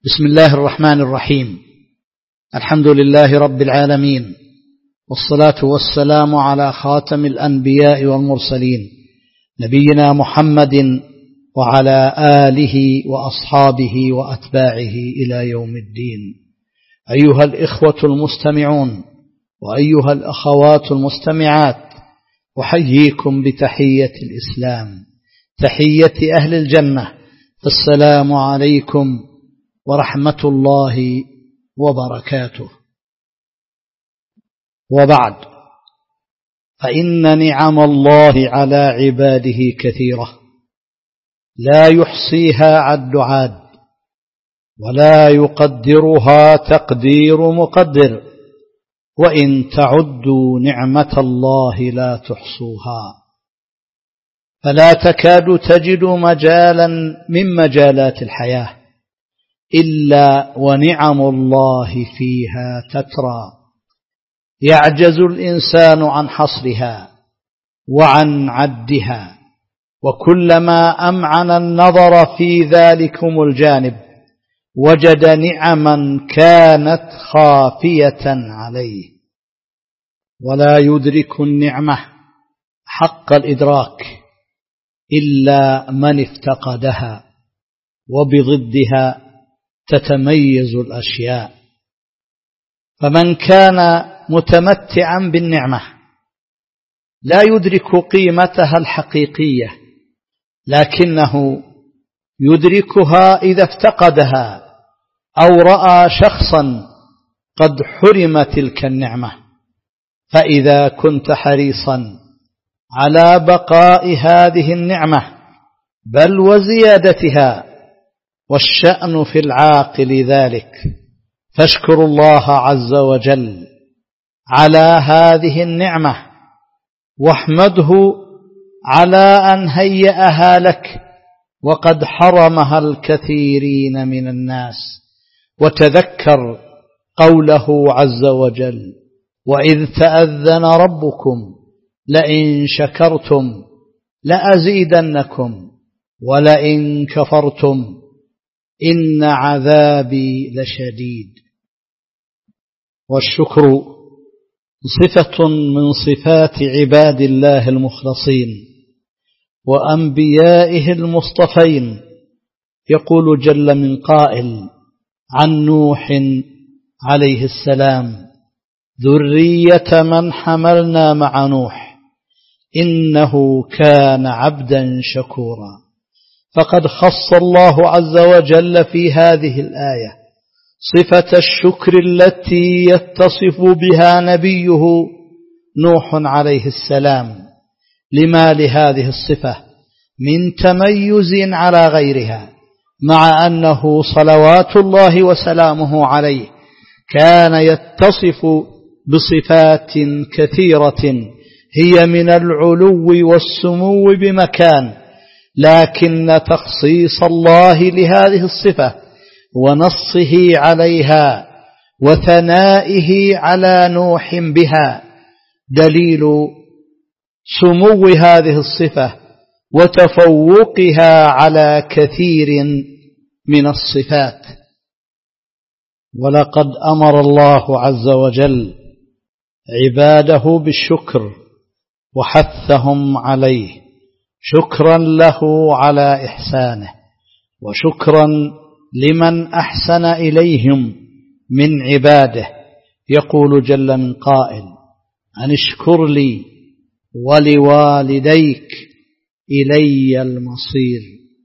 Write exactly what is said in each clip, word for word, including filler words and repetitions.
بسم الله الرحمن الرحيم. الحمد لله رب العالمين، والصلاة والسلام على خاتم الأنبياء والمرسلين نبينا محمد وعلى آله وأصحابه وأتباعه إلى يوم الدين. أيها الإخوة المستمعون وأيها الأخوات المستمعات، أحييكم بتحية الإسلام، تحية أهل الجنة. السلام عليكم ورحمة الله وبركاته. وبعد، فإن نعم الله على عباده كثيرة لا يحصيها عد عاد، ولا يقدرها تقدير مقدر، وإن تعدوا نعمة الله لا تحصوها. فلا تكاد تجد مجالا من مجالات الحياة إلا ونعم الله فيها تترى، يعجز الإنسان عن حصرها وعن عدها، وكلما أمعن النظر في ذلكم الجانب وجد نعما كانت خافية عليه. ولا يدرك النعمة حق الإدراك إلا من افتقدها، وبضدها تتميز الأشياء. فمن كان متمتعا بالنعمة لا يدرك قيمتها الحقيقية، لكنه يدركها إذا افتقدها أو رأى شخصا قد حرم تلك النعمة. فإذا كنت حريصا على بقاء هذه النعمة بل وزيادتها، والشأن في العاقل ذلك، فاشكر الله عز وجل على هذه النعمة، واحمده على أن هيأها لك وقد حرمها الكثيرين من الناس. وتذكر قوله عز وجل: وإذ تأذن ربكم لئن شكرتم لأزيدنكم ولئن كفرتم إن عذابي لشديد. والشكر صفة من صفات عباد الله المخلصين وأنبيائه المصطفين. يقول جل من قائل عن نوح عليه السلام: ذرية من حملنا مع نوح إنه كان عبدا شكورا. فقد خص الله عز وجل في هذه الآية صفة الشكر التي يتصف بها نبيه نوح عليه السلام، لما لهذه الصفة من تميز على غيرها، مع أنه صلوات الله وسلامه عليه كان يتصف بصفات كثيرة هي من العلو والسمو بمكان، لكن تخصيص الله لهذه الصفة ونصه عليها وثنائه على نوح بها دليل سمو هذه الصفة وتفوقها على كثير من الصفات. ولقد أمر الله عز وجل عباده بالشكر وحثهم عليه، شكرا له على إحسانه، وشكرا لمن أحسن إليهم من عباده. يقول جل من قائل: أن اشكر لي ولوالديك إلي المصير.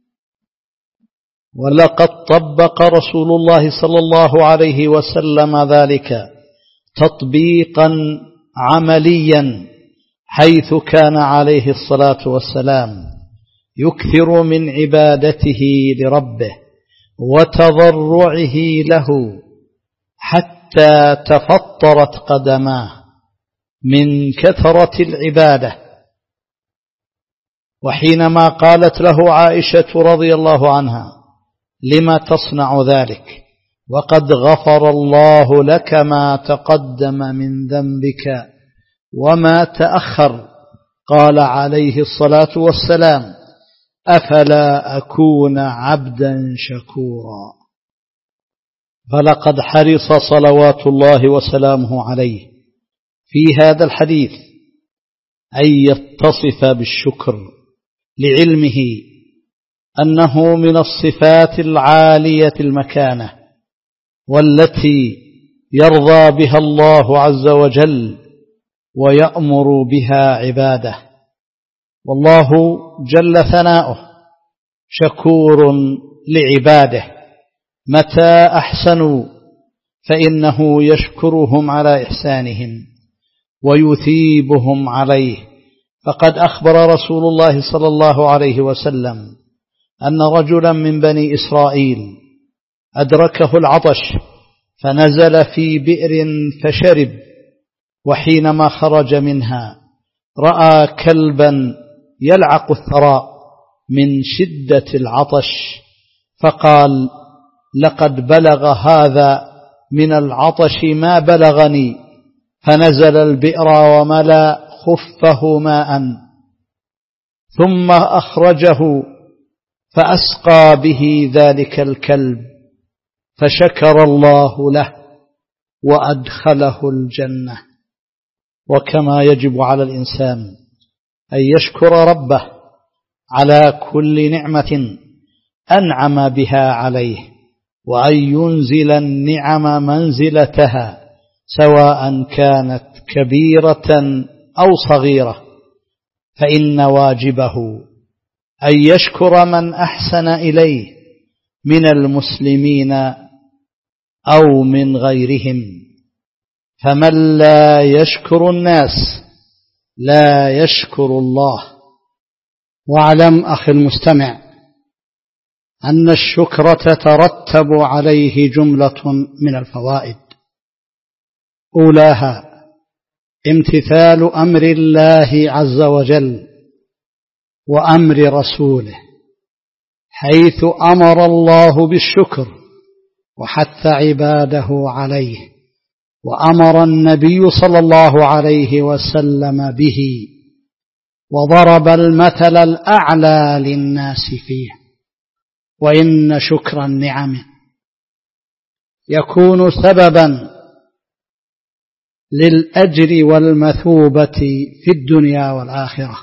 ولقد طبق رسول الله صلى الله عليه وسلم ذلك تطبيقا عمليا، حيث كان عليه الصلاة والسلام يكثر من عبادته لربه وتضرعه له حتى تفطرت قدماه من كثرة العبادة. وحينما قالت له عائشة رضي الله عنها: لما تصنع ذلك وقد غفر الله لك ما تقدم من ذنبك وما تأخر، قال عليه الصلاة والسلام: أفلا أكون عبدا شكورا. فلقد حرص صلوات الله وسلامه عليه في هذا الحديث أن يتصف بالشكر لعلمه أنه من الصفات العالية المكانة والتي يرضى بها الله عز وجل ويأمر بها عباده. والله جل ثناؤه شكور لعباده متى أحسنوا فإنه يشكرهم على إحسانهم ويثيبهم عليه. فقد أخبر رسول الله صلى الله عليه وسلم أن رجلا من بني إسرائيل أدركه العطش فنزل في بئر فشرب، وحينما خرج منها رأى كلبا يلعق الثراء من شدة العطش، فقال: لقد بلغ هذا من العطش ما بلغني، فنزل البئر وملأ خفه ماء ثم أخرجه فأسقى به ذلك الكلب، فشكر الله له وأدخله الجنة. وكما يجب على الإنسان أن يشكر ربه على كل نعمة أنعم بها عليه، وأن ينزل النعم منزلتها سواء كانت كبيرة أو صغيرة، فإن واجبه أن يشكر من أحسن إليه من المسلمين أو من غيرهم. فمن لا يشكر الناس لا يشكر الله. واعلم أخي المستمع أن الشكر تترتب عليه جملة من الفوائد، أولاها امتثال أمر الله عز وجل وأمر رسوله، حيث أمر الله بالشكر وحث عباده عليه، وأمر النبي صلى الله عليه وسلم به، وضرب المثل الأعلى للناس فيه. وإن شكر النعم يكون سببا للأجر والمثوبة في الدنيا والآخرة.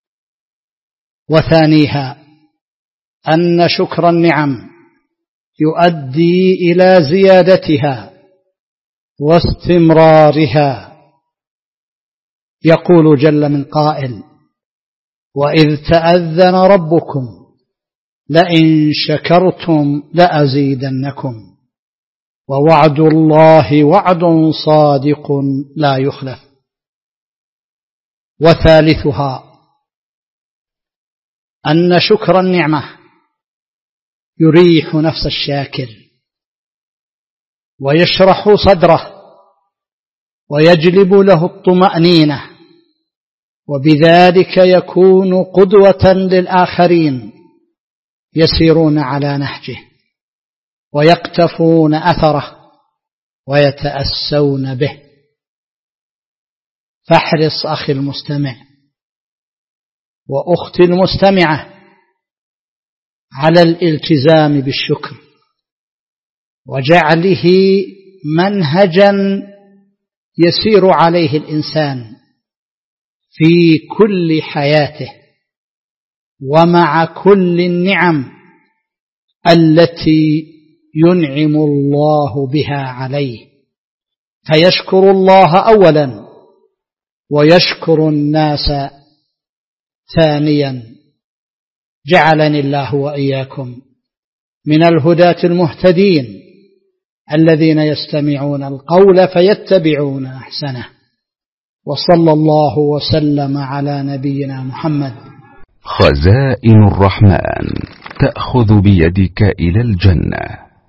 وثانيها أن شكر النعم يؤدي إلى زيادتها واستمرارها. يقول جل من قائل: وإذ تأذن ربكم لئن شكرتم لأزيدنكم ووعد الله وعد صادق لا يخلف. وثالثها أن شكر النعمة يريح نفس الشاكر ويشرح صدره ويجلب له الطمأنينة، وبذلك يكون قدوة للآخرين يسيرون على نهجه ويقتفون أثره ويتأسون به. فاحرص أخي المستمع وأختي المستمعة على الالتزام بالشكر وجعله منهجا يسير عليه الإنسان في كل حياته ومع كل النعم التي ينعم الله بها عليه، فيشكر الله أولا ويشكر الناس ثانيا. جعلني الله وإياكم من الهداة المهتدين الذين يستمعون القول فيتبعون أحسنه. وصلى الله وسلم على نبينا محمد. خزائن الرحمن تأخذ بيدك إلى الجنة.